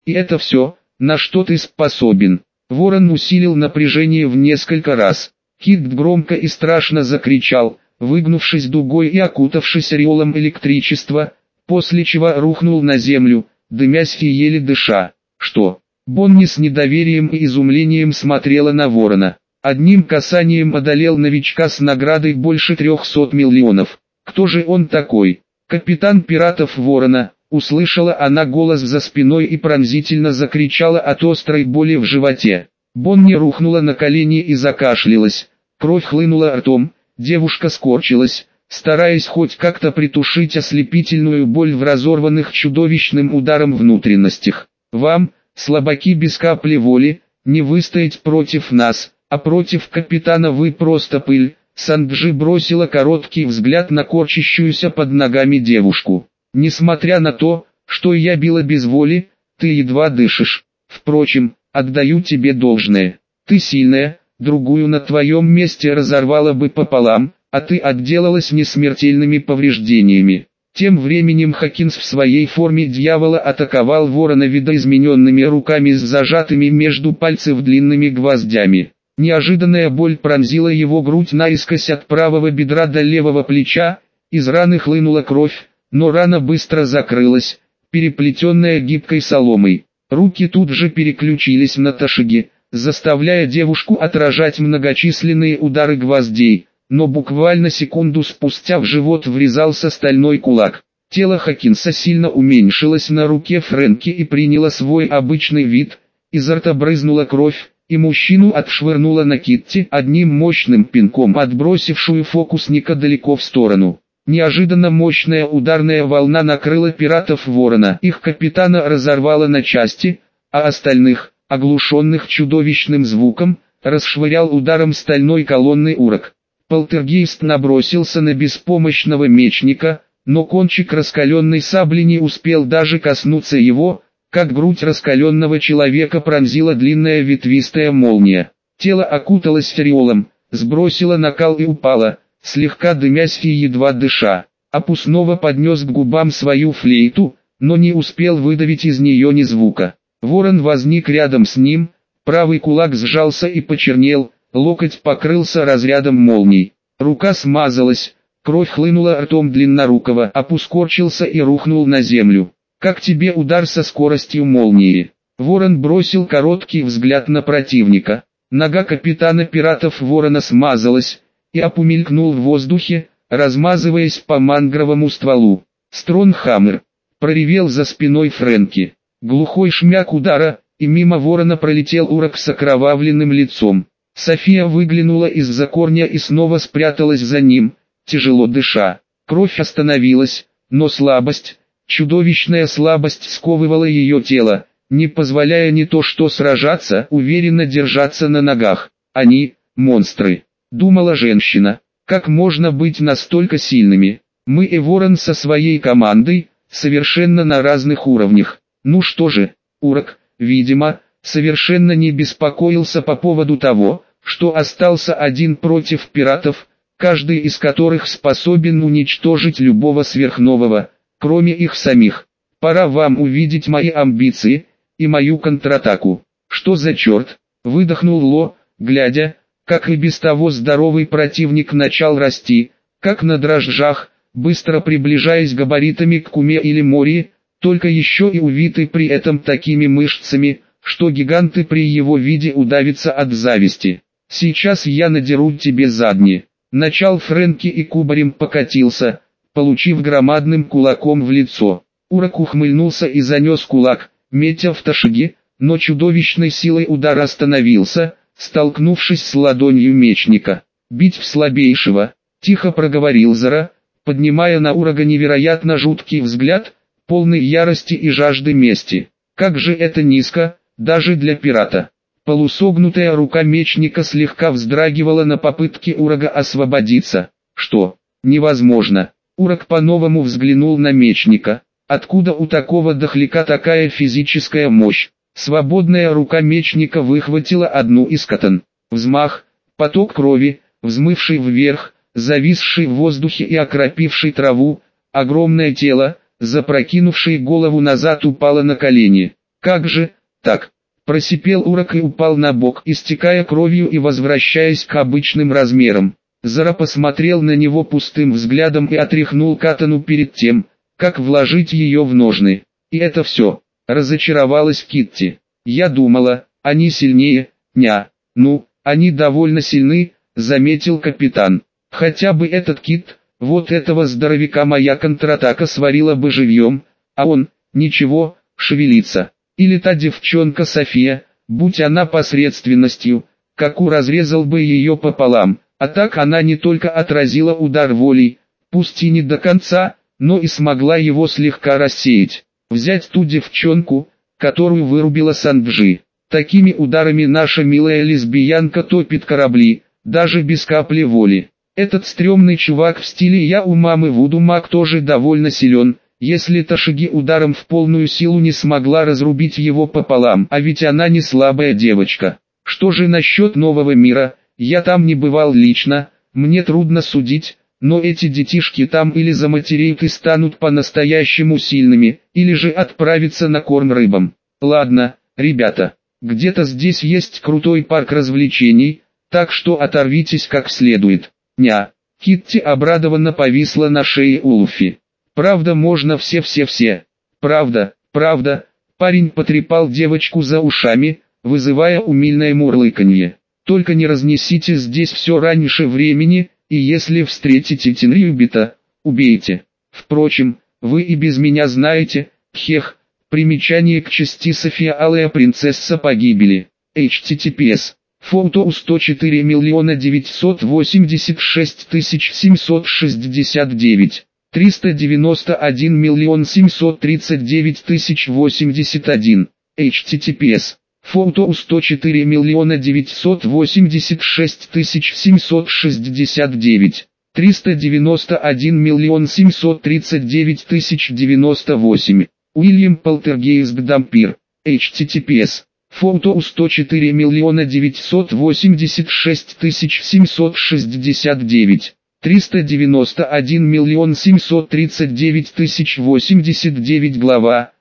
И это все, на что ты способен. Ворон усилил напряжение в несколько раз. Кит громко и страшно закричал, выгнувшись дугой и окутавшись ореолом электричества, после чего рухнул на землю, дымясь и еле дыша. Что? Бонни с недоверием и изумлением смотрела на ворона. Одним касанием одолел новичка с наградой больше 300 миллионов. Кто же он такой? Капитан пиратов Ворона. Услышала она голос за спиной и пронзительно закричала от острой боли в животе. Бонни рухнула на колени и закашлялась. Кровь хлынула ртом, девушка скорчилась, стараясь хоть как-то притушить ослепительную боль в разорванных чудовищным ударом внутренностях. «Вам, слабаки без капли воли, не выстоять против нас, а против капитана вы просто пыль». Санджи бросила короткий взгляд на корчащуюся под ногами девушку. «Несмотря на то, что я била без воли, ты едва дышишь. Впрочем, отдаю тебе должное. Ты сильная, другую на твоем месте разорвала бы пополам, а ты отделалась несмертельными повреждениями». Тем временем Хокинс в своей форме дьявола атаковал ворона видоизмененными руками с зажатыми между пальцев длинными гвоздями. Неожиданная боль пронзила его грудь наискось от правого бедра до левого плеча, из раны хлынула кровь, но рана быстро закрылась, переплетенная гибкой соломой. Руки тут же переключились на Ташиги, заставляя девушку отражать многочисленные удары гвоздей, но буквально секунду спустя в живот врезался стальной кулак. Тело Хокинса сильно уменьшилось на руке Фрэнки и приняло свой обычный вид, изо рта брызнула кровь, и мужчину отшвырнуло на Китти одним мощным пинком, отбросившую фокусника далеко в сторону. Неожиданно мощная ударная волна накрыла пиратов Ворона. Их капитана разорвало на части, а остальных, оглушенных чудовищным звуком, расшвырял ударом стальной колонны урок. Полтергейст набросился на беспомощного мечника, но кончик раскаленной сабли не успел даже коснуться его, как грудь раскаленного человека пронзила длинная ветвистая молния. Тело окуталось ореолом, сбросило накал и упало, слегка дымясь и едва дыша. Апу снова поднес к губам свою флейту, но не успел выдавить из нее ни звука. Ворон возник рядом с ним, правый кулак сжался и почернел, локоть покрылся разрядом молний. Рука смазалась, кровь хлынула ртом длиннорукого, Апу скорчился и рухнул на землю. «Как тебе удар со скоростью молнии?» Ворон бросил короткий взгляд на противника. Нога капитана пиратов Ворона смазалась, и Апу мелькнул в воздухе, размазываясь по мангровому стволу. «Стронгхаммер!» проревел за спиной Фрэнки. Глухой шмяк удара, и мимо Ворона пролетел урок с окровавленным лицом. София выглянула из-за корня и снова спряталась за ним, тяжело дыша. Кровь остановилась, но слабость, чудовищная слабость сковывала ее тело, не позволяя не то что сражаться, уверенно держаться на ногах. «Они, монстры», — думала женщина. «Как можно быть настолько сильными? Мы и Ворон со своей командой, совершенно на разных уровнях». Ну что же, урок, видимо, совершенно не беспокоился по поводу того, что остался один против пиратов, каждый из которых способен уничтожить любого сверхнового, кроме их самих. Пора вам увидеть мои амбиции и мою контратаку. «Что за черт?» — выдохнул Ло, глядя, как и без того здоровый противник начал расти, как на дрожжах, быстро приближаясь габаритами к Куме или Мории, только еще и увитый при этом такими мышцами, что гиганты при его виде удавятся от зависти. «Сейчас я надеру тебе задни». Начал Фрэнки и кубарем покатился, получив громадным кулаком в лицо. Урок ухмыльнулся и занес кулак, метя в Ташиги, но чудовищной силой удар остановился, столкнувшись с ладонью мечника. «Бить в слабейшего», — тихо проговорил Зара, поднимая на Урага невероятно жуткий взгляд, полный ярости и жажды мести. Как же это низко, даже для пирата. Полусогнутая рука мечника слегка вздрагивала на попытке Урага освободиться. Что? Невозможно. Ураг по-новому взглянул на мечника. Откуда у такого дохляка такая физическая мощь? Свободная рука мечника выхватила одну из катан. Взмах, поток крови, взмывший вверх, зависший в воздухе и окропивший траву, огромное тело, запрокинувшее голову назад, упало на колени. Как же, так? Просипел урок и упал на бок, истекая кровью и возвращаясь к обычным размерам. Зара посмотрел на него пустым взглядом и отряхнул катану перед тем, как вложить ее в ножны. И это все. Разочаровалась Китти. Я думала, они сильнее, ня. Ну, они довольно сильны, заметил капитан. Хотя бы этот кит, вот этого здоровяка моя контратака сварила бы живьем, а он, ничего, шевелится. Или та девчонка София, будь она посредственностью, Каку разрезал бы ее пополам, а так она не только отразила удар волей, пусть и не до конца, но и смогла его слегка рассеять. Взять ту девчонку, которую вырубила Санджи. Такими ударами наша милая лесбиянка топит корабли, даже без капли воли. Этот стрёмный чувак в стиле «Я у мамы Вуду Маг» тоже довольно силен, если Ташиги ударом в полную силу не смогла разрубить его пополам, а ведь она не слабая девочка. Что же насчет нового мира? Я там не бывал лично, мне трудно судить, но эти детишки там или заматереют и станут по-настоящему сильными, или же отправятся на корм рыбам. Ладно, ребята, где-то здесь есть крутой парк развлечений, так что оторвитесь как следует. Ня. Китти обрадованно повисла на шее у Луфи. Правда, можно все-все-все. Правда, правда. Парень потрепал девочку за ушами, вызывая умильное мурлыканье. Только не разнесите здесь все раньше времени, и если встретите Тинрюбита, убейте. Впрочем, вы и без меня знаете, хех, примечание к части София Алая принцесса погибели. https. Фото 104 986 769. 391 739 081. https. Фото 104 986 769. 391 739 098. Уильям Полтергейст Дампир. https. Фото 104 986 769. 391 739 089. Глава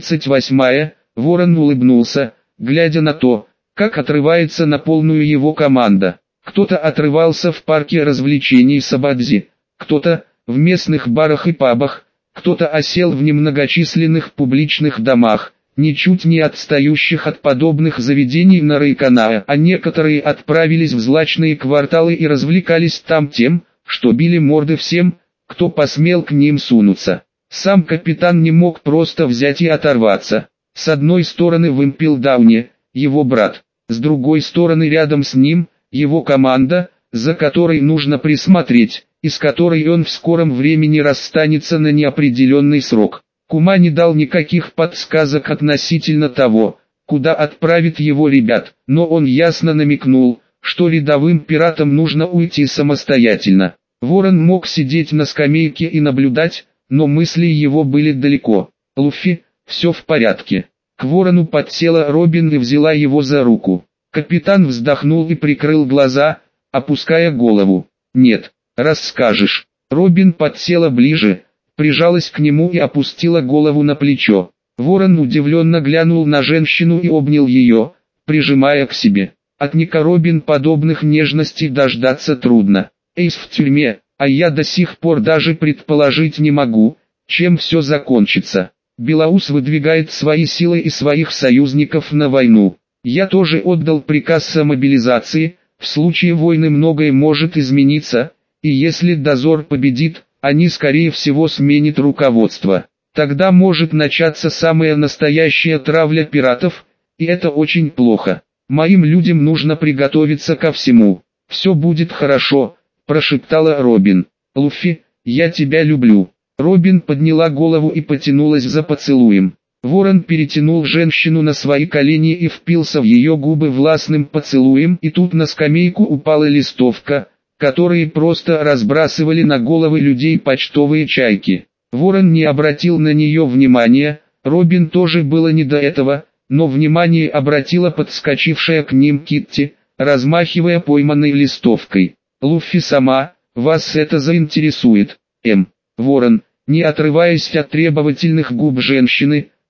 38. Ворон улыбнулся, глядя на то, как отрывается на полную его команда. Кто-то отрывался в парке развлечений Сабадзи, кто-то в местных барах и пабах, кто-то осел в немногочисленных публичных домах, ничуть не отстающих от подобных заведений на Райканаа, а некоторые отправились в злачные кварталы и развлекались там тем, что били морды всем, кто посмел к ним сунуться. Сам капитан не мог просто взять и оторваться. С одной стороны в Импелдауне, его брат, с другой стороны рядом с ним, его команда, за которой нужно присмотреть, и с которой он в скором времени расстанется на неопределенный срок. Кума не дал никаких подсказок относительно того, куда отправит его ребят, но он ясно намекнул, что рядовым пиратам нужно уйти самостоятельно. Ворон мог сидеть на скамейке и наблюдать, но мысли его были далеко. Луфи, все в порядке. К ворону подсела Робин и взяла его за руку. Капитан вздохнул и прикрыл глаза, опуская голову. «Нет, расскажешь». Робин подсела ближе, прижалась к нему и опустила голову на плечо. Ворон удивленно глянул на женщину и обнял ее, прижимая к себе. От Ника Робин подобных нежностей дождаться трудно. Эйс в тюрьме, а я до сих пор даже предположить не могу, чем все закончится. Белаус выдвигает свои силы и своих союзников на войну. Я тоже отдал приказ о мобилизации, в случае войны многое может измениться, и если дозор победит, они скорее всего сменят руководство. Тогда может начаться самая настоящая травля пиратов, и это очень плохо. Моим людям нужно приготовиться ко всему. «Все будет хорошо», – прошептала Робин. «Луфи, я тебя люблю». Робин подняла голову и потянулась за поцелуем. Ворон перетянул женщину на свои колени и впился в ее губы властным поцелуем, и тут на скамейку упала листовка, которые просто разбрасывали на головы людей почтовые чайки. Ворон не обратил на нее внимания, Робин тоже было не до этого, но внимание обратила подскочившая к ним Китти, размахивая пойманной листовкой. «Луфи сама, вас это заинтересует, Ворон, не отрываясь от требовательных губ женщины,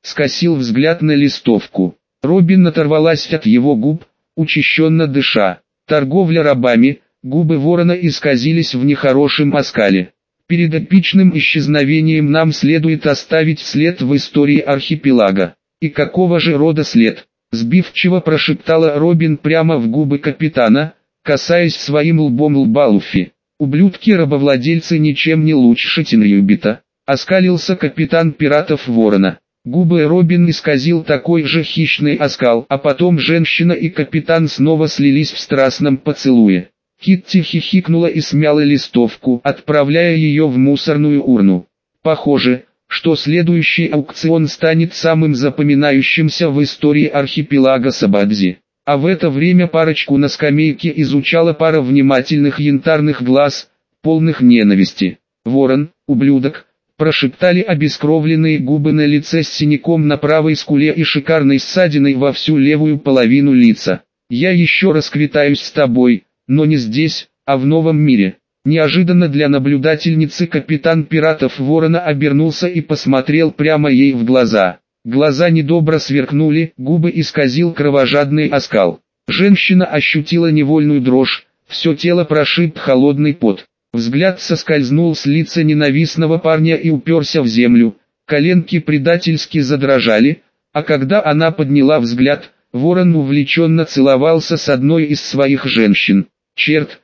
скосил взгляд на листовку. Робин оторвалась от его губ, учащенно дыша. Торговля рабами, губы ворона исказились в нехорошем оскале. Перед эпичным исчезновением нам следует оставить след в истории архипелага. И какого же рода след? Сбивчиво прошептала Робин прямо в губы капитана, касаясь своим лбом лба Луффи. Ублюдки-рабовладельцы ничем не лучше Тинрюбита. Оскалился капитан пиратов Ворона. Губы Робин исказил такой же хищный оскал, а потом женщина и капитан снова слились в страстном поцелуе. Китти хихикнула и смяла листовку, отправляя ее в мусорную урну. Похоже, что следующий аукцион станет самым запоминающимся в истории архипелага Сабадзи. А в это время парочку на скамейке изучала пара внимательных янтарных глаз, полных ненависти. «Ворон, ублюдок!» прошептали обескровленные губы на лице с синяком на правой скуле и шикарной ссадиной во всю левую половину лица. «Я еще расквитаюсь с тобой, но не здесь, а в новом мире». Неожиданно для наблюдательницы капитан пиратов Ворона обернулся и посмотрел прямо ей в глаза. Глаза недобро сверкнули, губы исказил кровожадный оскал. Женщина ощутила невольную дрожь, все тело прошиб холодный пот. Взгляд соскользнул с лица ненавистного парня и уперся в землю, коленки предательски задрожали, а когда она подняла взгляд, ворон увлеченно целовался с одной из своих женщин. Черт!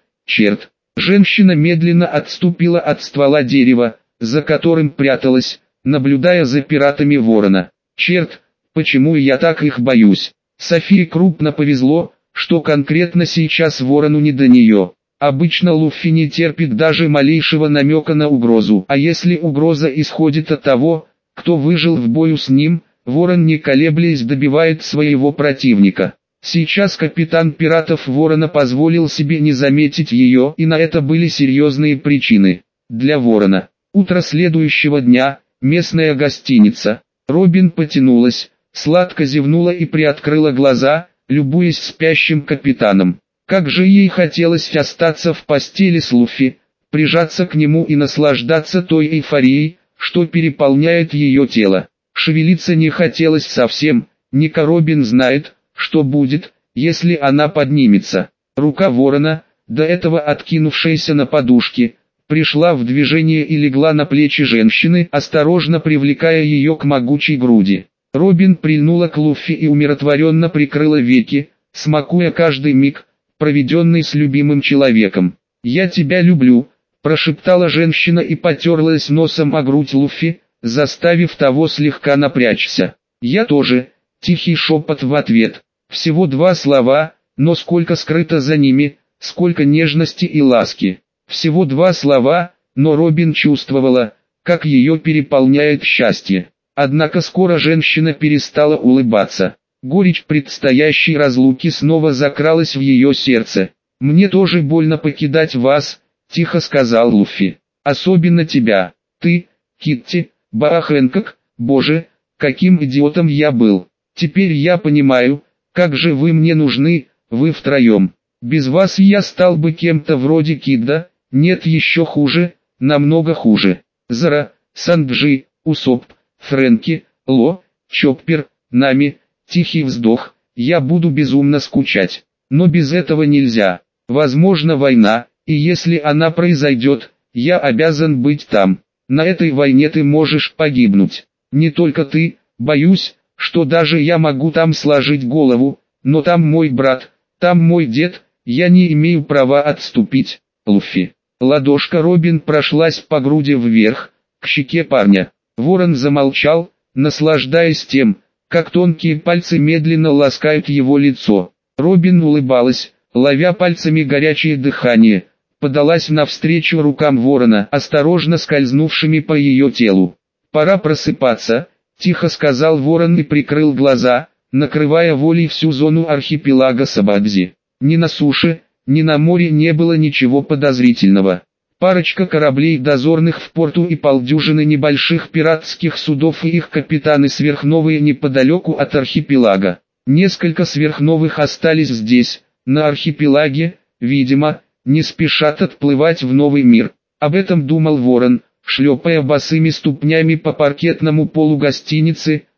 Женщина медленно отступила от ствола дерева, за которым пряталась, наблюдая за пиратами ворона. Черт, почему я так их боюсь? Софии крупно повезло, что конкретно сейчас ворону не до нее. Обычно Луффи не терпит даже малейшего намека на угрозу, а если угроза исходит от того, кто выжил в бою с ним, ворон не колеблясь добивает своего противника. Сейчас капитан пиратов Ворона позволил себе не заметить ее, и на это были серьезные причины. Для Ворона. Утро следующего дня, местная гостиница. Робин потянулась, сладко зевнула и приоткрыла глаза, любуясь спящим капитаном. Как же ей хотелось остаться в постели с Луффи, прижаться к нему и наслаждаться той эйфорией, что переполняет ее тело. Шевелиться не хотелось совсем, Ника Робин знает, что будет, если она поднимется. Рука ворона, до этого откинувшаяся на подушке, пришла в движение и легла на плечи женщины, осторожно привлекая ее к могучей груди. Робин прильнула к Луффи и умиротворенно прикрыла веки, смакуя каждый миг, проведенный с любимым человеком. «Я тебя люблю», – прошептала женщина и потерлась носом о грудь Луффи, заставив того слегка напрячься. «Я тоже», – тихий шепот в ответ. Всего 2 слова, но сколько скрыто за ними, сколько нежности и ласки. Всего 2 слова, но Робин чувствовала, как ее переполняет счастье. Однако скоро женщина перестала улыбаться. Горечь предстоящей разлуки снова закралась в ее сердце. «Мне тоже больно покидать вас», – тихо сказал Луффи. «Особенно тебя. Ты, Китти, Баахэнкок, боже, каким идиотом я был. Теперь я понимаю, как же вы мне нужны, вы втроем. Без вас я стал бы кем-то вроде Кидда, нет еще хуже, намного хуже. Зара, Санджи, Усоп, Фрэнки, Ло, Чоппер, Нами». Тихий вздох, «Я буду безумно скучать. Но без этого нельзя. Возможно война, и если она произойдет, я обязан быть там. На этой войне ты можешь погибнуть. Не только ты, боюсь, что даже я могу там сложить голову, но там мой брат, там мой дед, я не имею права отступить». Луффи. Ладошка Робин прошлась по груди вверх, к щеке парня. Ворон замолчал, наслаждаясь тем, как тонкие пальцы медленно ласкают его лицо. Робин улыбалась, ловя пальцами горячее дыхание, подалась навстречу рукам ворона, осторожно скользнувшими по ее телу. «Пора просыпаться», – тихо сказал ворон и прикрыл глаза, накрывая волей всю зону архипелага Сабадзи. Ни на суше, ни на море не было ничего подозрительного. Парочка кораблей дозорных в порту и полдюжины небольших пиратских судов и их капитаны сверхновые неподалеку от архипелага. Несколько сверхновых остались здесь, на архипелаге, видимо, не спешат отплывать в новый мир. Об этом думал ворон, шлепая босыми ступнями по паркетному полу гостиницы,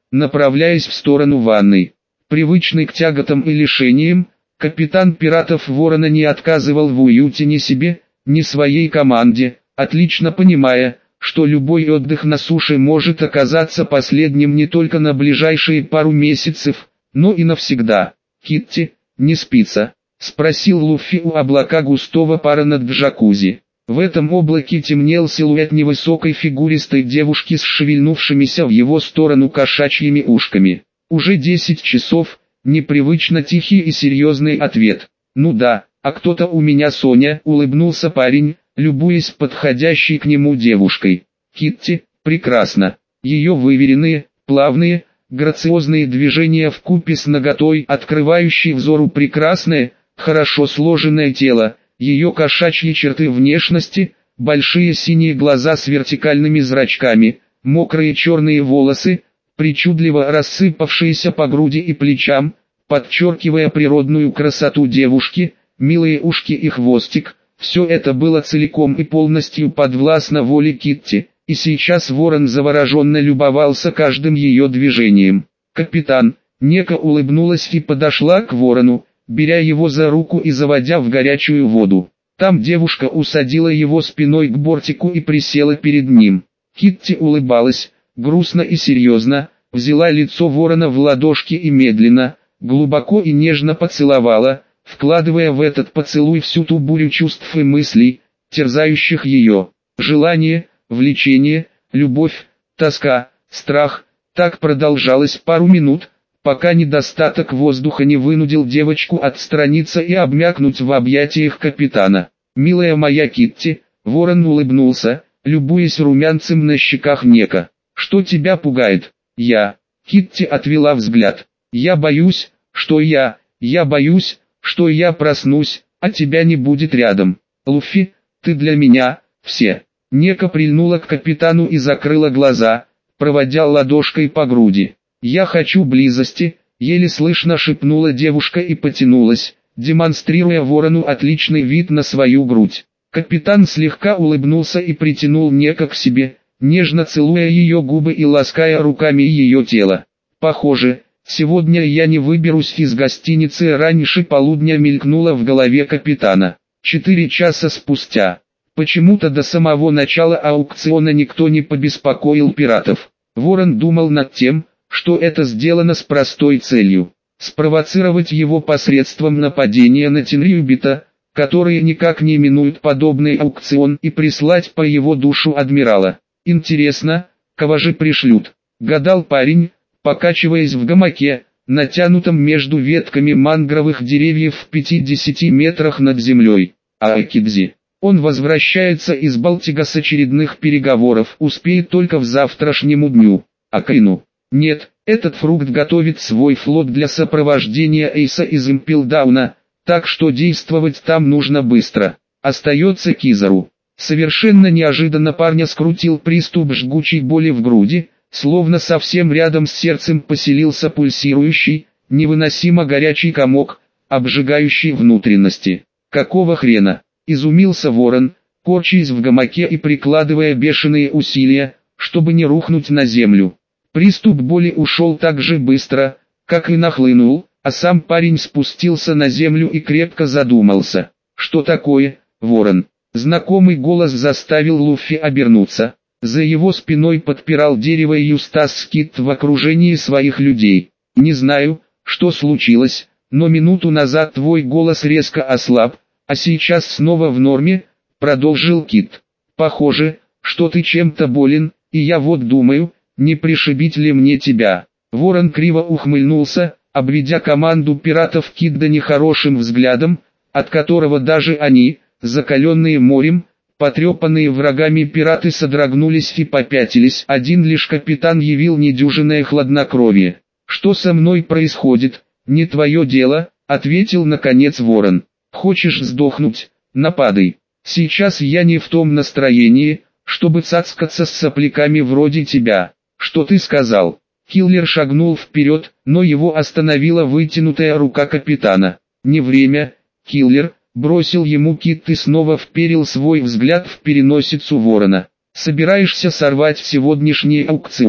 направляясь в сторону ванной. Привычный к тяготам и лишениям, капитан пиратов Ворона не отказывал в уюте ни себе, ни своей команде, отлично понимая, что любой отдых на суше может оказаться последним не только на ближайшие пару месяцев, но и навсегда. «Китти, не спится?» — спросил Луффи у облака густого пара над джакузи. В этом облаке темнел силуэт невысокой фигуристой девушки с шевельнувшимися в его сторону кошачьими ушками. «Уже 10 часов», — непривычно тихий и серьезный ответ. «Ну да, а кто-то у меня Соня», — улыбнулся парень, любуясь подходящей к нему девушкой. «Китти, прекрасно». Ее выверенные, плавные, грациозные движения вкупе с наготой, открывающей взору прекрасное, хорошо сложенное тело, ее кошачьи черты внешности, большие синие глаза с вертикальными зрачками, мокрые черные волосы, причудливо рассыпавшиеся по груди и плечам, подчеркивая природную красоту девушки, милые ушки и хвостик, все это было целиком и полностью подвластно воле Китти, и сейчас Ворон завороженно любовался каждым ее движением. «Капитан», Нека улыбнулась и подошла к Ворону, беря его за руку и заводя в горячую воду. Там девушка усадила его спиной к бортику и присела перед ним. Китти улыбалась, грустно и серьезно, взяла лицо Ворона в ладошки и медленно, глубоко и нежно поцеловала, вкладывая в этот поцелуй всю ту бурю чувств и мыслей, терзающих ее. Желание, влечение, любовь, тоска, страх. Так продолжалось пару минут, пока недостаток воздуха не вынудил девочку отстраниться и обмякнуть в объятиях капитана. «Милая моя Китти», Ворон улыбнулся, любуясь румянцем на щеках Нека. «Что тебя пугает?» «Я». Китти отвела взгляд. «Я боюсь, что я боюсь, что я проснусь, а тебя не будет рядом. Луффи, ты для меня, все». Нека прильнула к капитану и закрыла глаза, проводя ладошкой по груди. «Я хочу близости», — еле слышно шепнула девушка и потянулась, демонстрируя Ворону отличный вид на свою грудь. Капитан слегка улыбнулся и притянул Нека к себе, нежно целуя ее губы и лаская руками ее тело. «Похоже, сегодня я не выберусь из гостиницы раньше полудня», мелькнуло в голове капитана. 4 часа спустя. Почему-то до самого начала аукциона никто не побеспокоил пиратов. Ворон думал над тем, что это сделано с простой целью – спровоцировать его посредством нападения на Тенрюбита, которые никак не минуют подобный аукцион, и прислать по его душу адмирала. «Интересно, кого же пришлют?» – гадал парень, покачиваясь в гамаке, натянутом между ветками мангровых деревьев в 50 метрах над землей. Акидзи. Он возвращается из Балтига с очередных переговоров, успеет только в завтрашнему дню. Акаину. Нет, этот фрукт готовит свой флот для сопровождения Эйса из Импелдауна, так что действовать там нужно быстро. Остается Кизару. Совершенно неожиданно парня скрутил приступ жгучей боли в груди, словно совсем рядом с сердцем поселился пульсирующий, невыносимо горячий комок, обжигающий внутренности. «Какого хрена?» – изумился Ворон, корчась в гамаке и прикладывая бешеные усилия, чтобы не рухнуть на землю. Приступ боли ушел так же быстро, как и нахлынул, а сам парень спустился на землю и крепко задумался. «Что такое, Ворон?» Знакомый голос заставил Луффи обернуться. За его спиной подпирал дерево Юстас Скит в окружении своих людей. «Не знаю, что случилось, но минуту назад твой голос резко ослаб, а сейчас снова в норме», — продолжил Кит. «Похоже, что ты чем-то болен, и я вот думаю, не пришибить ли мне тебя?» Ворон криво ухмыльнулся, обведя команду пиратов Кидда нехорошим взглядом, от которого даже они, закаленные морем, потрепанные врагами пираты содрогнулись и попятились. Один лишь капитан явил недюжинное хладнокровие. «Что со мной происходит, не твое дело», — ответил наконец Ворон. «Хочешь сдохнуть? Нападай. Сейчас я не в том настроении, чтобы цацкаться с сопляками вроде тебя». «Что ты сказал?» Киллер шагнул вперед, но его остановила вытянутая рука капитана. «Не время, Киллер», — бросил ему Кит и снова вперил свой взгляд в переносицу Ворона. «Собираешься сорвать сегодняшний аукцион?»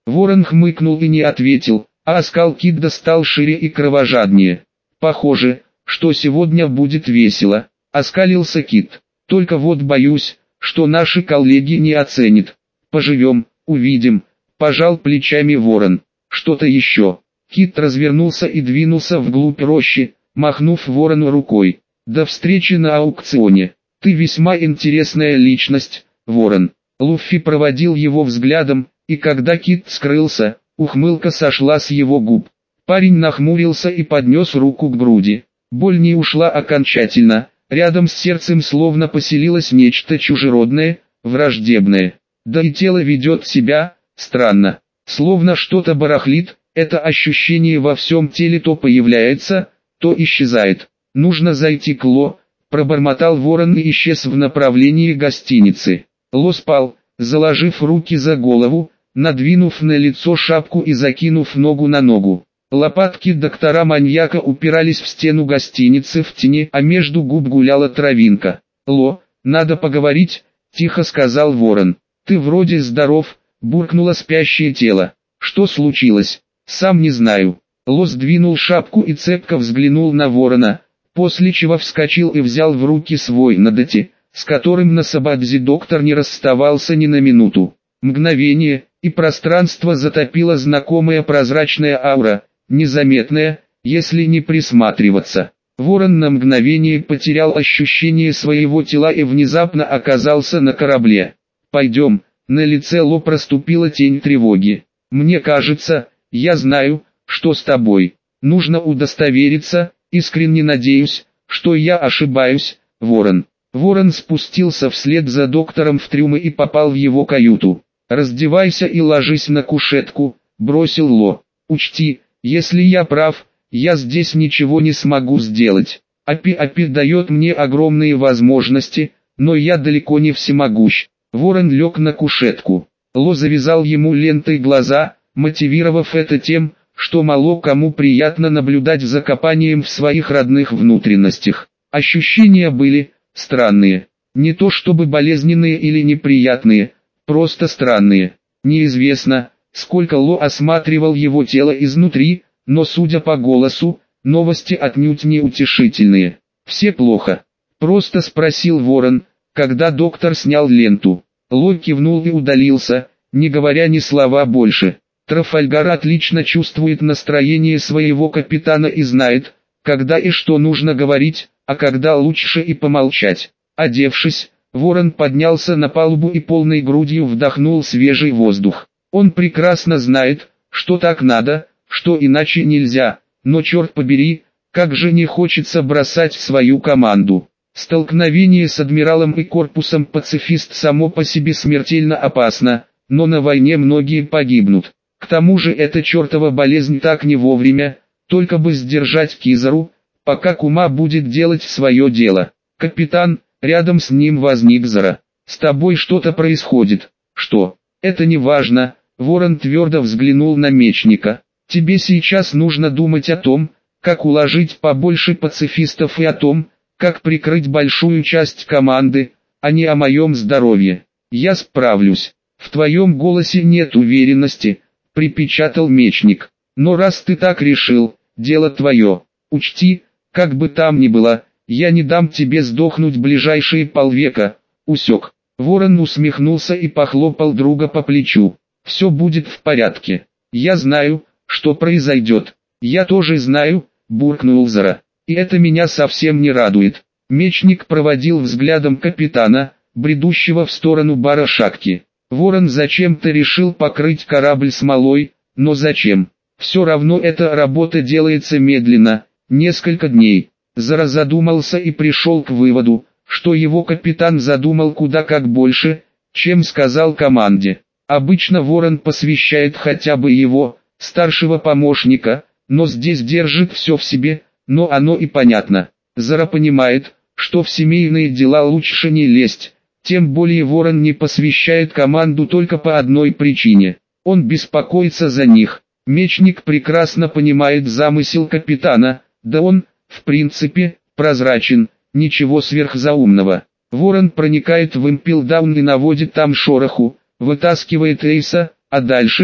Ворон хмыкнул и не ответил, а оскал Кидда стал шире и кровожаднее. «Похоже, что сегодня будет весело», — оскалился Кид. «Только вот боюсь, что наши коллеги не оценят. Поживем, увидим», — пожал плечами Ворон. «Что-то еще». Кид развернулся и двинулся вглубь рощи, махнув Ворону рукой. «До встречи на аукционе. Ты весьма интересная личность, Ворон». Луффи проводил его взглядом, и когда Кид скрылся, ухмылка сошла с его губ. Парень нахмурился и поднес руку к груди. Боль не ушла окончательно, рядом с сердцем словно поселилось нечто чужеродное, враждебное. Да и тело ведет себя странно, словно что-то барахлит, это ощущение во всем теле то появляется, то исчезает. «Нужно зайти к Ло», — пробормотал Ворон и исчез в направлении гостиницы. Ло спал, заложив руки за голову, надвинув на лицо шапку и закинув ногу на ногу. Лопатки доктора-маньяка упирались в стену гостиницы в тени, а между губ гуляла травинка. «Ло, надо поговорить», — тихо сказал Ворон. «Ты вроде здоров», — буркнуло спящее тело. «Что случилось?» «Сам не знаю». Ло сдвинул шапку и цепко взглянул на Ворона, после чего вскочил и взял в руки свой Надати, с которым на Сабадзе доктор не расставался ни на минуту. Мгновение, и пространство затопила знакомая прозрачная аура, незаметная, если не присматриваться. Ворон на мгновение потерял ощущение своего тела и внезапно оказался на корабле. «Пойдем», на лице Ло проступила тень тревоги. «Мне кажется, я знаю, что с тобой. Нужно удостовериться, искренне надеюсь, что я ошибаюсь, Ворон». Ворон спустился вслед за доктором в трюмы и попал в его каюту. «Раздевайся и ложись на кушетку», — бросил Ло. «Учти, если я прав, я здесь ничего не смогу сделать. Апи дает мне огромные возможности, но я далеко не всемогущ». Ворон лег на кушетку. Ло завязал ему лентой глаза, мотивировав это тем, что мало кому приятно наблюдать за копанием в своих родных внутренностях. Ощущения были странные. Не то чтобы болезненные или неприятные, просто странные. Неизвестно, сколько Ло осматривал его тело изнутри, но судя по голосу, новости отнюдь не утешительные. «Все плохо?» — просто спросил Ворон, когда доктор снял ленту. Ло кивнул и удалился, не говоря ни слова больше. Трафальгар отлично чувствует настроение своего капитана и знает, когда и что нужно говорить, а когда лучше и помолчать. Одевшись, Ворон поднялся на палубу и полной грудью вдохнул свежий воздух. Он прекрасно знает, что так надо, что иначе нельзя, но черт побери, как же не хочется бросать свою команду. Столкновение с адмиралом и корпусом пацифист само по себе смертельно опасно, но на войне многие погибнут. К тому же эта чертова болезнь так не вовремя, только бы сдержать Кизару, пока Кума будет делать свое дело. «Капитан», рядом с ним возник Зара. «С тобой что-то происходит». «Что?» «Это не важно», Ворон твердо взглянул на мечника. «Тебе сейчас нужно думать о том, как уложить побольше пацифистов и о том, как прикрыть большую часть команды, а не о моем здоровье. Я справлюсь». «В твоем голосе нет уверенности», — припечатал мечник. «Но раз ты так решил, дело твое. Учти, как бы там ни было, я не дам тебе сдохнуть ближайшие полвека». Усек. Ворон усмехнулся и похлопал друга по плечу. «Все будет в порядке. Я знаю, что произойдет». «Я тоже знаю», — буркнул Зара. «И это меня совсем не радует». Мечник проводил взглядом капитана, бредущего в сторону бара Шакти. Ворон зачем-то решил покрыть корабль смолой, но зачем? Все равно эта работа делается медленно, несколько дней. Зара задумался и пришел к выводу, что его капитан задумал куда как больше, чем сказал команде. Обычно Ворон посвящает хотя бы его, старшего помощника, но здесь держит все в себе, но оно и понятно. Зара понимает, что в семейные дела лучше не лезть. Тем более Ворон не посвящает команду только по одной причине. Он беспокоится за них. Мечник прекрасно понимает замысел капитана, да он, в принципе, прозрачен, ничего сверхзаумного. Ворон проникает в Импелдаун и наводит там шороху, вытаскивает Эйса, а дальше,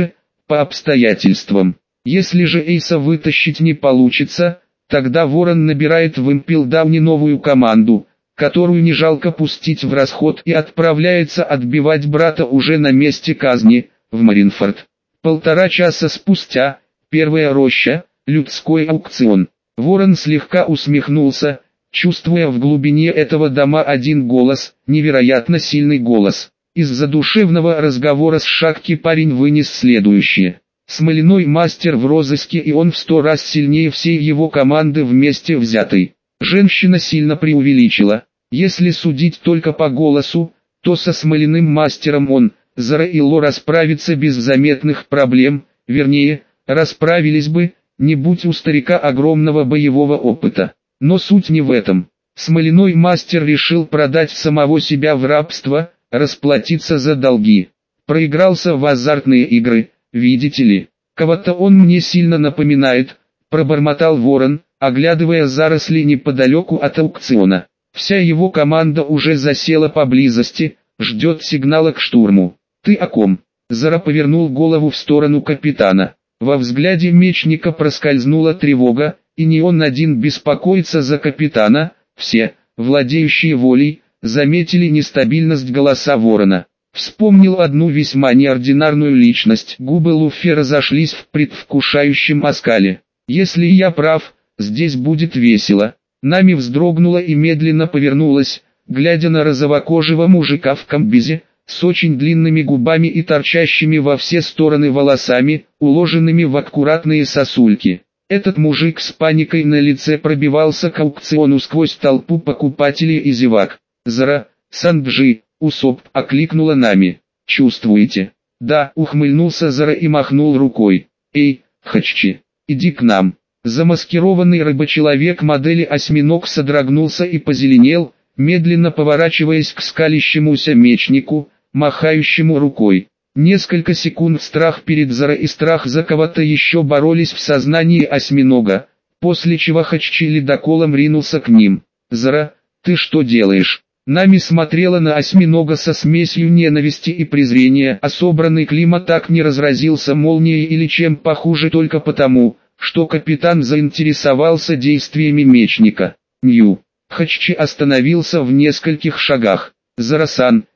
по обстоятельствам. Если же Эйса вытащить не получится, тогда Ворон набирает в Импелдауне новую команду, которую не жалко пустить в расход, и отправляется отбивать брата уже на месте казни, в Маринфорд. 1,5 часа спустя, первая роща, людской аукцион. Ворон слегка усмехнулся, чувствуя в глубине этого дома один голос, невероятно сильный голос. Из задушевного разговора с Шакки парень вынес следующее. Смоляной мастер в розыске, и он в 100 раз сильнее всей его команды вместе взятой. Женщина сильно преувеличила. Если судить только по голосу, то со смоляным мастером он, Зара и Ло, расправится без заметных проблем, вернее, расправились бы, не будь у старика огромного боевого опыта. Но суть не в этом. Смоляной мастер решил продать самого себя в рабство, расплатиться за долги. Проигрался в азартные игры, видите ли. Кого-то он мне сильно напоминает, пробормотал Ворон, оглядывая заросли неподалеку от аукциона. Вся его команда уже засела поблизости, ждет сигнала к штурму. Ты о ком? Зара повернул голову в сторону капитана. Во взгляде мечника проскользнула тревога, и не он один беспокоится за капитана. Все, владеющие волей, заметили нестабильность голоса Ворона. Вспомнил одну весьма неординарную личность. Губы Луффи разошлись в предвкушающем оскале. Если я прав, здесь будет весело. Нами вздрогнула и медленно повернулась, глядя на розовокожего мужика в комбизе, с очень длинными губами и торчащими во все стороны волосами, уложенными в аккуратные сосульки. Этот мужик с паникой на лице пробивался к аукциону сквозь толпу покупателей и зевак. Зара, Санджи, Усоп, окликнула нами. Чувствуете? Да, ухмыльнулся Зара и махнул рукой. Эй, Хаччи, иди к нам. Замаскированный рыбочеловек модели осьминог содрогнулся и позеленел, медленно поворачиваясь к скалящемуся мечнику, махающему рукой. Несколько секунд страх перед Зара и страх за кого-то еще боролись в сознании осьминога, после чего Хаччи ледоколом ринулся к ним. «Зара, ты что делаешь?» Нами смотрела на осьминога со смесью ненависти и презрения, а собранный Клима так не разразился молнией или чем похуже только потому, что капитан заинтересовался действиями мечника. Нью. Хаччи остановился в нескольких шагах. «Зара-сан,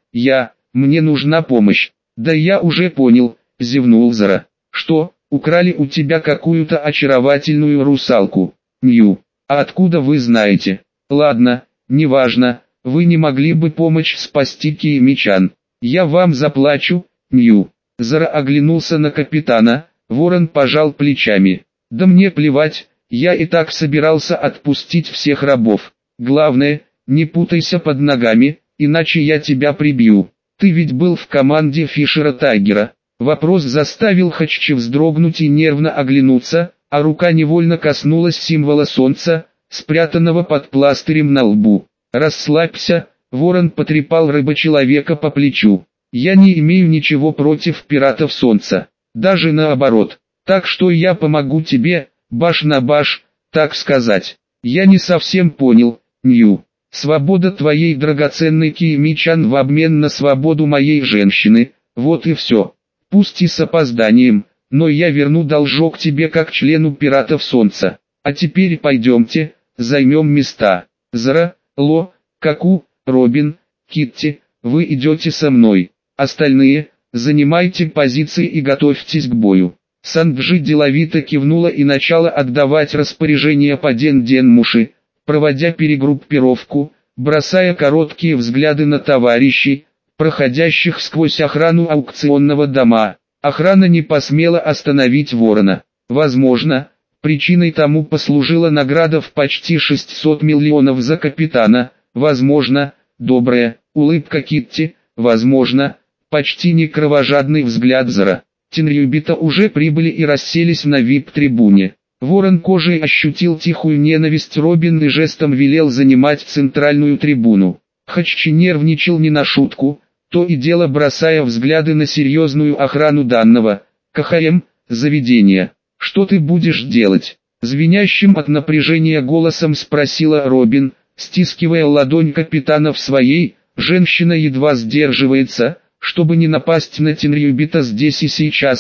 мне нужна помощь». «Да я уже понял», — зевнул Зара. «Что, украли у тебя какую-то очаровательную русалку?» «Нью, а откуда вы знаете?» «Ладно, неважно, вы не могли бы помочь спасти Киимичан? Я вам заплачу, Нью». Зара оглянулся на капитана, Ворон пожал плечами. «Да мне плевать, я и так собирался отпустить всех рабов. Главное, не путайся под ногами, иначе я тебя прибью. Ты ведь был в команде Фишера Тайгера». Вопрос заставил Хаччи вздрогнуть и нервно оглянуться, а рука невольно коснулась символа солнца, спрятанного под пластырем на лбу. «Расслабься», — Ворон потрепал рыбочеловека по плечу. «Я не имею ничего против пиратов солнца, даже наоборот. Так что я помогу тебе, баш на баш, так сказать». «Я не совсем понял, Нью. Свобода твоей драгоценной Киимичан в обмен на свободу моей женщины, вот и все. Пусть и с опозданием, но я верну должок тебе как члену пиратов солнца. А теперь пойдемте, займем места. Зара, Ло, Каку, Робин, Китти, вы идете со мной. Остальные, занимайте позиции и готовьтесь к бою». Санджи деловито кивнула и начала отдавать распоряжения по Ден-Ден-Муши, проводя перегруппировку, бросая короткие взгляды на товарищей, проходящих сквозь охрану аукционного дома. Охрана не посмела остановить Ворона. Возможно, причиной тому послужила награда в почти 600 миллионов за капитана, возможно, добрая улыбка Китти, возможно, почти не кровожадный взгляд Зара. Тенрюбита уже прибыли и расселись на вип-трибуне. Ворон кожей ощутил тихую ненависть Робин и жестом велел занимать центральную трибуну. Хаччи нервничал не на шутку, то и дело бросая взгляды на серьезную охрану данного КХМ заведения. «Что ты будешь делать?» Звенящим от напряжения голосом спросила Робин, стискивая ладонь капитана в своей. Женщина едва сдерживается, чтобы не напасть на Тенрюбита здесь и сейчас,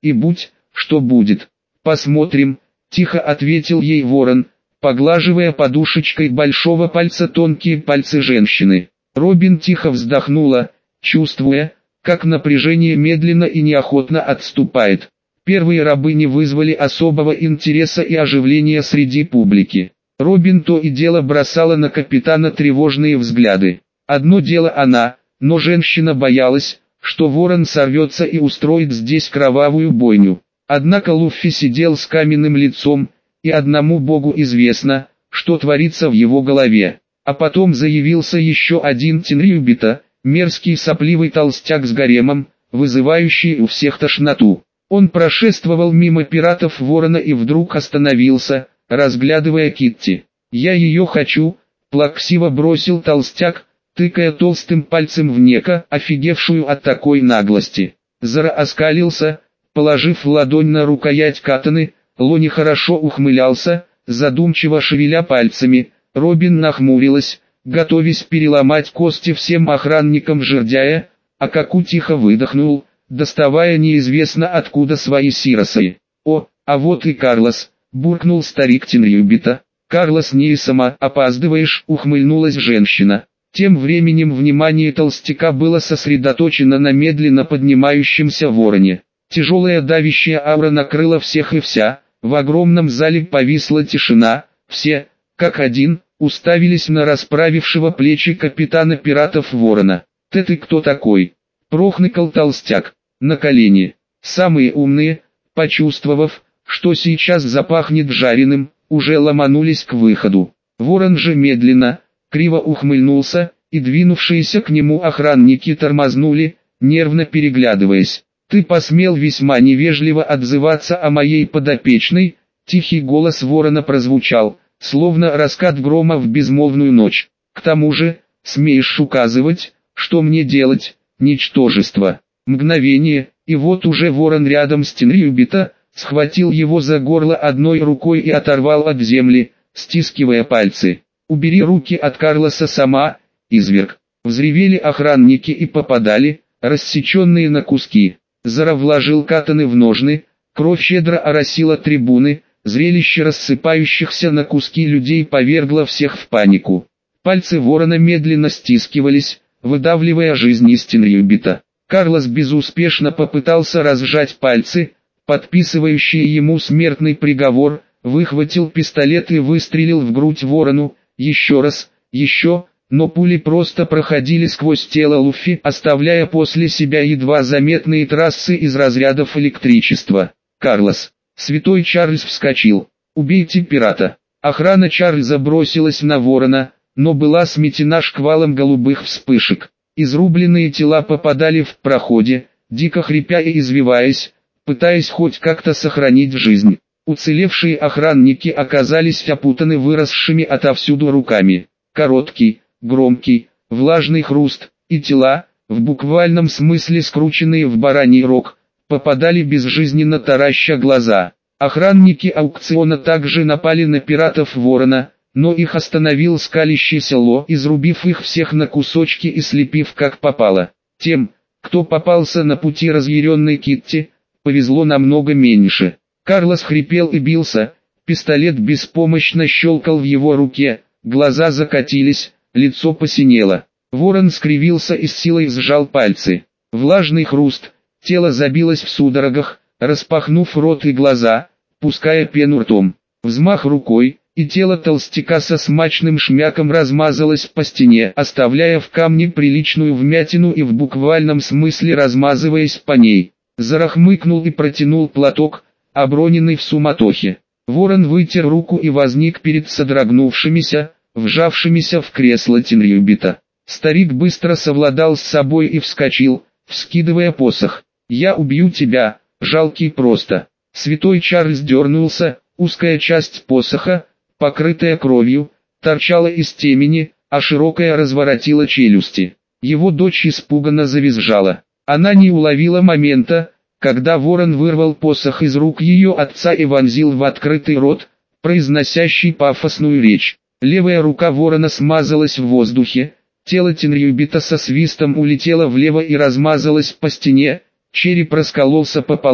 и будь, что будет. Посмотрим, тихо ответил ей ворон, поглаживая подушечкой большого пальца тонкие пальцы женщины. Робин тихо вздохнула, чувствуя, как напряжение медленно и неохотно отступает. Первые рабы не вызвали особого интереса и оживления среди публики. Робин то и дело бросала на капитана тревожные взгляды. Одно дело она, но женщина боялась, что ворон сорвется и устроит здесь кровавую бойню. Однако Луффи сидел с каменным лицом, и одному богу известно, что творится в его голове. А потом заявился еще один Тинрюбита, мерзкий сопливый толстяк с гаремом, вызывающий у всех тошноту. Он прошествовал мимо пиратов ворона и вдруг остановился, разглядывая Китти. «Я ее хочу», — плаксиво бросил толстяк, тыкая толстым пальцем в Нека, офигевшую от такой наглости. Зара оскалился, положив ладонь на рукоять катаны. Лони хорошо ухмылялся, задумчиво шевеля пальцами. Робин нахмурилась, готовясь переломать кости всем охранникам жердяя, а Каку тихо выдохнул, доставая неизвестно откуда свои сиросы. «О, а вот и Карлос», — буркнул старик Тинрюбита. «Карлос, не сама, опаздываешь», — ухмыльнулась женщина. Тем временем внимание толстяка было сосредоточено на медленно поднимающемся вороне. Тяжелая давящая аура накрыла всех и вся, в огромном зале повисла тишина, все, как один, уставились на расправившего плечи капитана пиратов ворона. «Ты кто такой?» — прохныкал толстяк. На колени. Самые умные, почувствовав, что сейчас запахнет жареным, уже ломанулись к выходу. Ворон же медленно, криво ухмыльнулся, и двинувшиеся к нему охранники тормознули, нервно переглядываясь. «Ты посмел весьма невежливо отзываться о моей подопечной», — тихий голос ворона прозвучал, словно раскат грома в безмолвную ночь. «К тому же, смеешь указывать, что мне делать, ничтожество». Мгновение, и вот уже ворон рядом с Тинрюбита, схватил его за горло одной рукой и оторвал от земли, стискивая пальцы. «Убери руки от Карлоса сама, изверг!» Взревели охранники и попадали, рассеченные на куски. Зара вложил катаны в ножны, кровь щедро оросила трибуны, зрелище рассыпающихся на куски людей повергло всех в панику. Пальцы ворона медленно стискивались, выдавливая жизнь из Тинрюбита. Карлос безуспешно попытался разжать пальцы, подписывающие ему смертный приговор, выхватил пистолет и выстрелил в грудь ворону, еще раз, еще, но пули просто проходили сквозь тело Луффи, оставляя после себя едва заметные трассы из разрядов электричества. «Карлос!» Святой Чарльз вскочил. «Убейте пирата!» Охрана Чарльза бросилась на ворона, но была сметена шквалом голубых вспышек. Изрубленные тела попадали в проходе, дико хрипя и извиваясь, пытаясь хоть как-то сохранить жизнь. Уцелевшие охранники оказались опутаны выросшими отовсюду руками. Короткий, громкий, влажный хруст, и тела, в буквальном смысле скрученные в бараний рог, попадали безжизненно тараща глаза. Охранники аукциона также напали на пиратов ворона, но их остановил скалящийся Ло, изрубив их всех на кусочки и слепив как попало. Тем, кто попался на пути разъяренной Китти, повезло намного меньше. Карлос хрипел и бился, пистолет беспомощно щелкал в его руке, глаза закатились, лицо посинело. Ворон скривился и с силой сжал пальцы. Влажный хруст, тело забилось в судорогах, распахнув рот и глаза, пуская пену ртом. Взмах рукой, и тело толстяка со смачным шмяком размазалось по стене, оставляя в камне приличную вмятину и в буквальном смысле размазываясь по ней. Зарахмыкнул и протянул платок, оброненный в суматохе. Ворон вытер руку и возник перед содрогнувшимися, вжавшимися в кресло Тинрюбита. Старик быстро совладал с собой и вскочил, вскидывая посох. «Я убью тебя, жалкий просто». Святой Чарльз дернулся, узкая часть посоха, покрытая кровью, торчала из темени, а широкая разворотила челюсти. Его дочь испуганно завизжала. Она не уловила момента, когда ворон вырвал посох из рук ее отца и вонзил в открытый рот, произносящий пафосную речь. Левая рука ворона смазалась в воздухе, тело Тинрюбита со свистом улетело влево и размазалось по стене, череп раскололся пополам,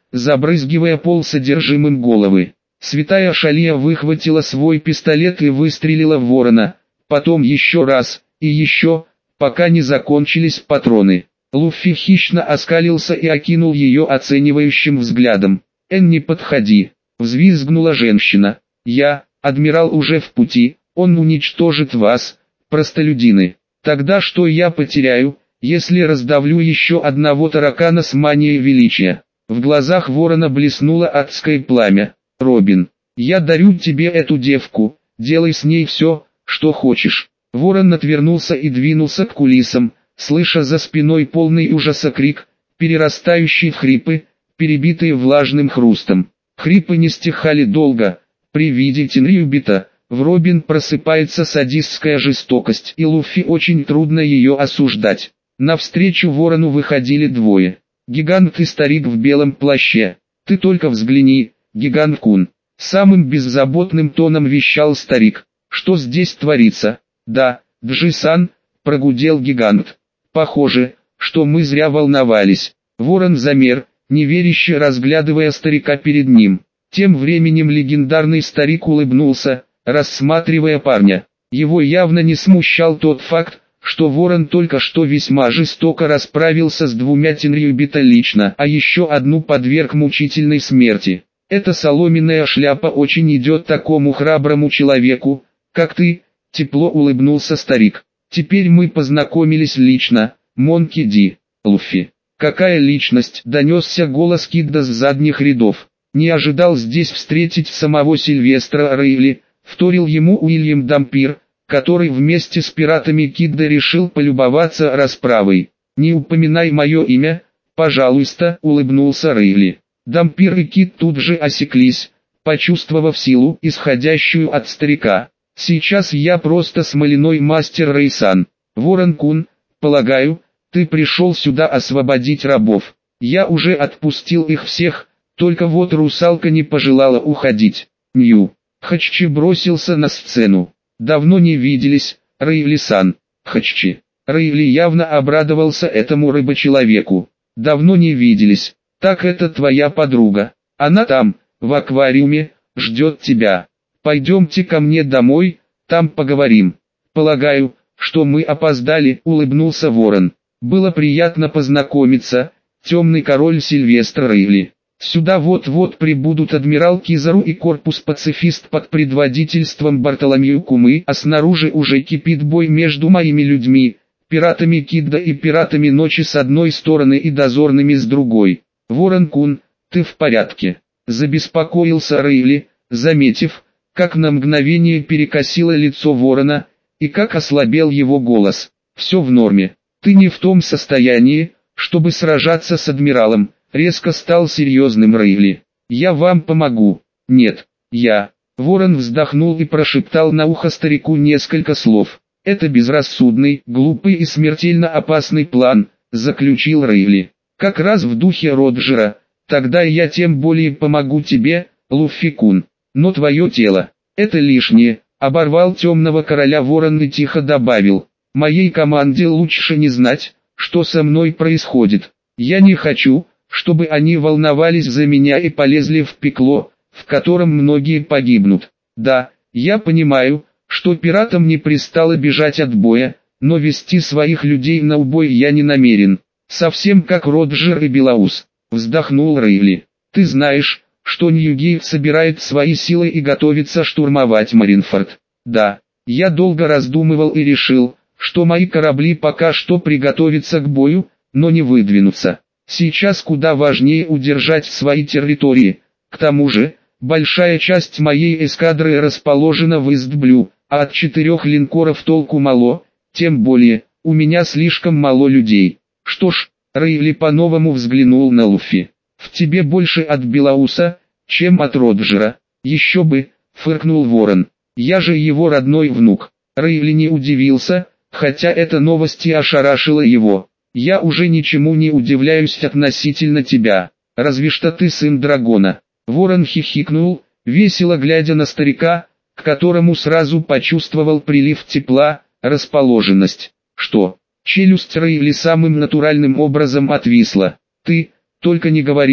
забрызгивая пол содержимым головы. Святая Шалия выхватила свой пистолет и выстрелила в ворона, потом еще раз, и еще, пока не закончились патроны. Луффи хищно оскалился и окинул ее оценивающим взглядом. «Не подходи!» — взвизгнула женщина. Адмирал уже в пути, он уничтожит вас, простолюдины. Тогда что я потеряю, если раздавлю еще одного таракана с манией величия?» В глазах ворона блеснуло адское пламя. «Робин, я дарю тебе эту девку, делай с ней все, что хочешь». Ворон отвернулся и двинулся к кулисам, слыша за спиной полный ужаса крик, перерастающий в хрипы, перебитые влажным хрустом. Хрипы не стихали долго. При виде Тинрюбита, в Робин просыпается садистская жестокость, и Луффи очень трудно ее осуждать. Навстречу ворону выходили двое. Гигант и старик в белом плаще. «Ты только взгляни, Гигант-кун!» Самым беззаботным тоном вещал старик. «Что здесь творится?» «Да, Джи-сан», прогудел гигант. «Похоже, что мы зря волновались». Ворон замер, неверяще разглядывая старика перед ним. Тем временем легендарный старик улыбнулся, рассматривая парня. Его явно не смущал тот факт, что Ворон только что весьма жестоко расправился с двумя Тинрюбита лично, а еще одну подверг мучительной смерти. «Эта соломенная шляпа очень идет такому храброму человеку, как ты», — тепло улыбнулся старик. «Теперь мы познакомились лично, Монки Ди». «Луффи, какая личность?» — донесся голос Кидда с задних рядов. «Не ожидал здесь встретить самого Сильвестра Рейли», — вторил ему Уильям Дампир, который вместе с пиратами Кидда решил полюбоваться расправой. «Не упоминай мое имя, пожалуйста», — улыбнулся Рейли. Дампир и Кид тут же осеклись, почувствовав силу, исходящую от старика. «Сейчас я просто смоляной мастер Рейсан. Ворон-кун, полагаю, ты пришел сюда освободить рабов. Я уже отпустил их всех, только вот русалка не пожелала уходить». Нью Хаччи бросился на сцену. «Давно не виделись, Рейли-сан». Хаччи. Рейли явно обрадовался этому рыбочеловеку. «Давно не виделись. Так это твоя подруга. Она там, в аквариуме, ждет тебя. Пойдемте ко мне домой, там поговорим». «Полагаю, что мы опоздали», — улыбнулся Ворон. «Было приятно познакомиться, темный король Сильвестр Рейли. Сюда вот-вот прибудут адмирал Кизару и корпус-пацифист под предводительством Бартоломью Кумы, а снаружи уже кипит бой между моими людьми, пиратами Кидда и пиратами Ночи с одной стороны и дозорными с другой». «Ворон-кун, ты в порядке?» — забеспокоился Рейли, заметив, как на мгновение перекосило лицо Ворона, и как ослабел его голос. «Все в норме. Ты не в том состоянии, чтобы сражаться с адмиралом», — резко стал серьезным Рейли. «Я вам помогу». «Нет, я». Ворон вздохнул и прошептал на ухо старику несколько слов. «Это безрассудный, глупый и смертельно опасный план», — заключил Рейли. «Как раз в духе Роджера. Тогда я тем более помогу тебе, Луффи-кун. Но твое тело — это лишнее», — оборвал темного короля Ворон и тихо добавил. «Моей команде лучше не знать, что со мной происходит. Я не хочу, чтобы они волновались за меня и полезли в пекло, в котором многие погибнут. Да, я понимаю, что пиратам не пристало бежать от боя, но вести своих людей на убой я не намерен. Совсем как Роджер и Белаус», — вздохнул Рейли. «Ты знаешь, что Ньюгейт собирает свои силы и готовится штурмовать Маринфорд». «Да, я долго раздумывал и решил, что мои корабли пока что приготовятся к бою, но не выдвинутся. Сейчас куда важнее удержать свои территории. К тому же, большая часть моей эскадры расположена в Ист-Блю, а от 4 линкоров толку мало, тем более, у меня слишком мало людей». «Что ж», — Рейли по-новому взглянул на Луффи. «В тебе больше от Белауса, чем от Роджера». «Еще бы», — фыркнул Ворон. «Я же его родной внук». Рейли не удивился, хотя эта новость и ошарашила его. «Я уже ничему не удивляюсь относительно тебя, разве что ты сын дракона». Ворон хихикнул, весело глядя на старика, к которому сразу почувствовал прилив тепла, расположенность. «Что?» Челюсть Рейли самым натуральным образом отвисла. «Ты, только не говори,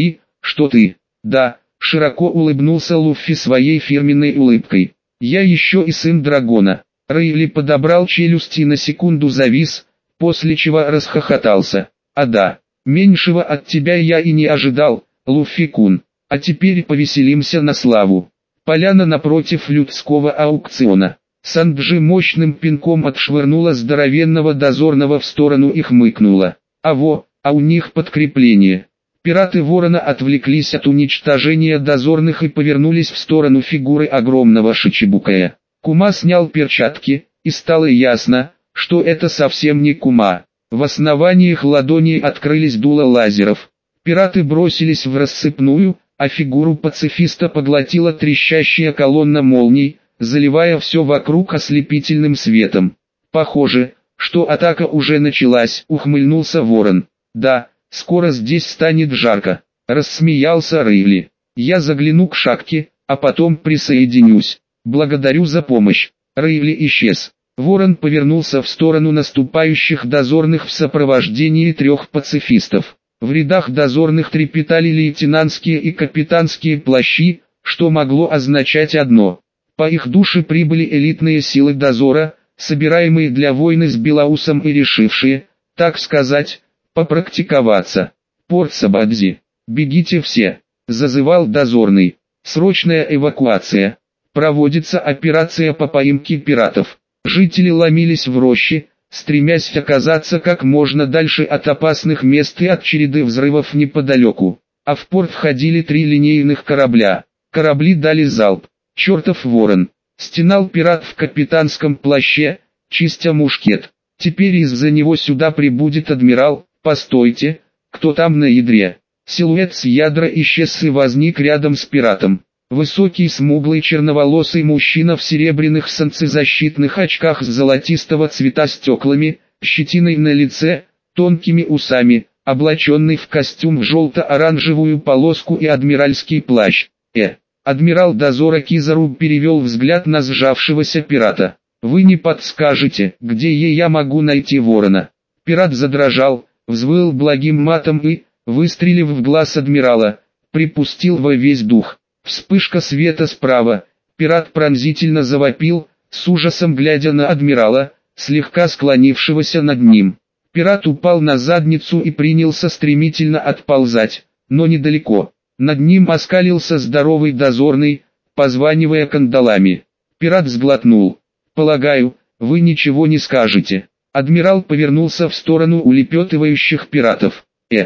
Что ты? Да, широко улыбнулся Луффи своей фирменной улыбкой. Я еще и сын дракона. Рейли подобрал челюсти и на секунду завис, после чего расхохотался. А да, меньшего от тебя я и не ожидал, Луффи-кун. А теперь повеселимся на славу. Поляна напротив людского аукциона. Санджи мощным пинком отшвырнула здоровенного дозорного в сторону и хмыкнула. А у них подкрепление. Пираты Ворона отвлеклись от уничтожения дозорных и повернулись в сторону фигуры огромного Шичибукая. Кума снял перчатки, и стало ясно, что это совсем не Кума. В основаниях ладоней открылись дула лазеров. Пираты бросились в рассыпную, а фигуру пацифиста поглотила трещащая колонна молний, заливая все вокруг ослепительным светом. Похоже, что атака уже началась, ухмыльнулся Ворон. Да, скоро здесь станет жарко, рассмеялся Рейли. Я загляну к шахте, а потом присоединюсь. Благодарю за помощь. Рейли исчез. Ворон повернулся в сторону наступающих дозорных в сопровождении 3 пацифистов. В рядах дозорных трепетали лейтенантские и капитанские плащи, что могло означать одно. По их душе прибыли элитные силы дозора, собираемые для войны с Белоусом и решившие, так сказать, попрактиковаться. «Порт Сабадзи, бегите все!» — зазывал дозорный. «Срочная эвакуация. Проводится операция по поимке пиратов». Жители ломились в рощи, стремясь оказаться как можно дальше от опасных мест и от череды взрывов неподалеку. А в порт входили 3 линейных корабля. Корабли дали залп. «Чертов ворон!» — стенал пират в капитанском плаще, чистя мушкет. «Теперь из-за него сюда прибудет адмирал. Постойте, кто там на ядре?» Силуэт с ядра исчез и возник рядом с пиратом. Высокий смуглый черноволосый мужчина в серебряных солнцезащитных очках с золотистого цвета стеклами, щетиной на лице, тонкими усами, облаченный в костюм в желто-оранжевую полоску и адмиральский плащ. Адмирал дозора Кизару перевел взгляд на сжавшегося пирата. «Вы не подскажете, где я могу найти ворона?» Пират задрожал, взвыл благим матом и, выстрелив в глаз адмирала, припустил во весь дух. Вспышка света справа, пират пронзительно завопил, с ужасом глядя на адмирала, слегка склонившегося над ним. Пират упал на задницу и принялся стремительно отползать, но недалеко. Над ним оскалился здоровый дозорный, позванивая кандалами. Пират сглотнул. «Полагаю, вы ничего не скажете». Адмирал повернулся в сторону улепетывающих пиратов.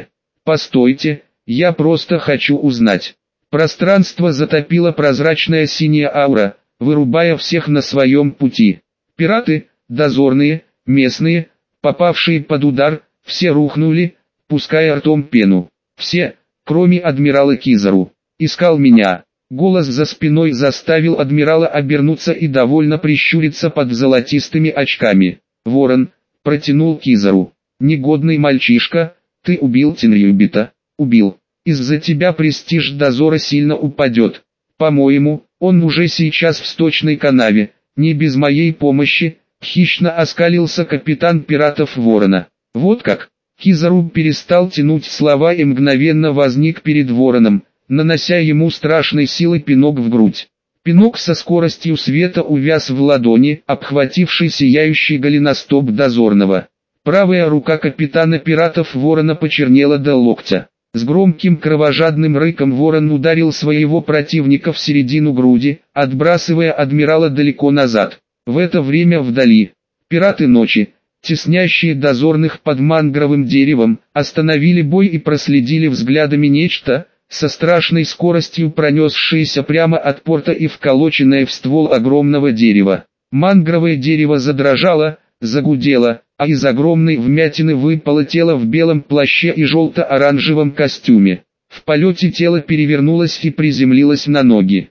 Постойте, я просто хочу узнать». Пространство затопила прозрачная синяя аура, вырубая всех на своем пути. Пираты, дозорные, местные, попавшие под удар, все рухнули, пуская ртом пену. Все, кроме адмирала Кизару. «Искал меня». Голос за спиной заставил адмирала обернуться и довольно прищуриться под золотистыми очками. «Ворон», — протянул Кизару. «Негодный мальчишка, ты убил Тинрюбита». «Убил. Из-за тебя престиж дозора сильно упадет. По-моему, он уже сейчас в сточной канаве, не без моей помощи», — хищно оскалился капитан пиратов Ворона. «Вот как». Кизару перестал тянуть слова и мгновенно возник перед Вороном, нанося ему страшной силой пинок в грудь. Пинок со скоростью света увяз в ладони, обхвативший сияющий голеностоп дозорного. Правая рука капитана пиратов Ворона почернела до локтя. С громким кровожадным рыком Ворон ударил своего противника в середину груди, отбрасывая адмирала далеко назад. В это время вдали, пираты ночи, теснящие дозорных под мангровым деревом, остановили бой и проследили взглядами нечто, со страшной скоростью пронесшееся прямо от порта и вколоченное в ствол огромного дерева. Мангровое дерево задрожало, загудело, а из огромной вмятины выпало тело в белом плаще и желто-оранжевом костюме. В полете тело перевернулось и приземлилось на ноги.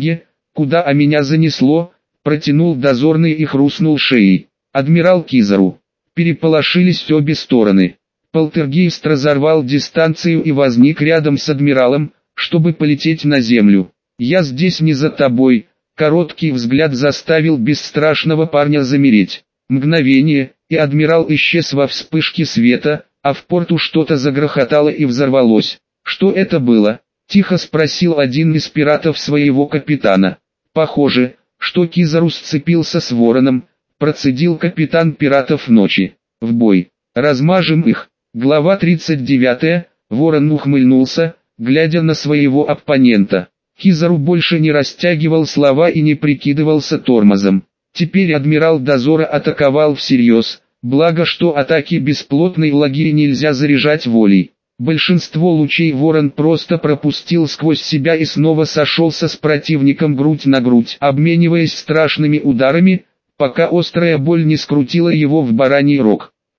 Куда меня занесло?» — протянул дозорный и хрустнул шеей. «Адмирал Кизару». Переполошились обе стороны. Полтергейст разорвал дистанцию и возник рядом с адмиралом, чтобы полететь на землю. «Я здесь не за тобой». Короткий взгляд заставил бесстрашного парня замереть. Мгновение, и адмирал исчез во вспышке света, а в порту что-то загрохотало и взорвалось. Что это было? Тихо спросил один из пиратов своего капитана. Похоже, что Кизару сцепился с вороном, процедил капитан пиратов ночи. В бой. Размажем их. Глава 39. Ворон ухмыльнулся, глядя на своего оппонента. Кизару больше не растягивал слова и не прикидывался тормозом. Теперь адмирал дозора атаковал всерьез, благо что атаки бесплотной лаги нельзя заряжать волей. Большинство лучей ворон просто пропустил сквозь себя и снова сошелся с противником грудь на грудь, обмениваясь страшными ударами, пока острая боль не скрутила его в бараний рог.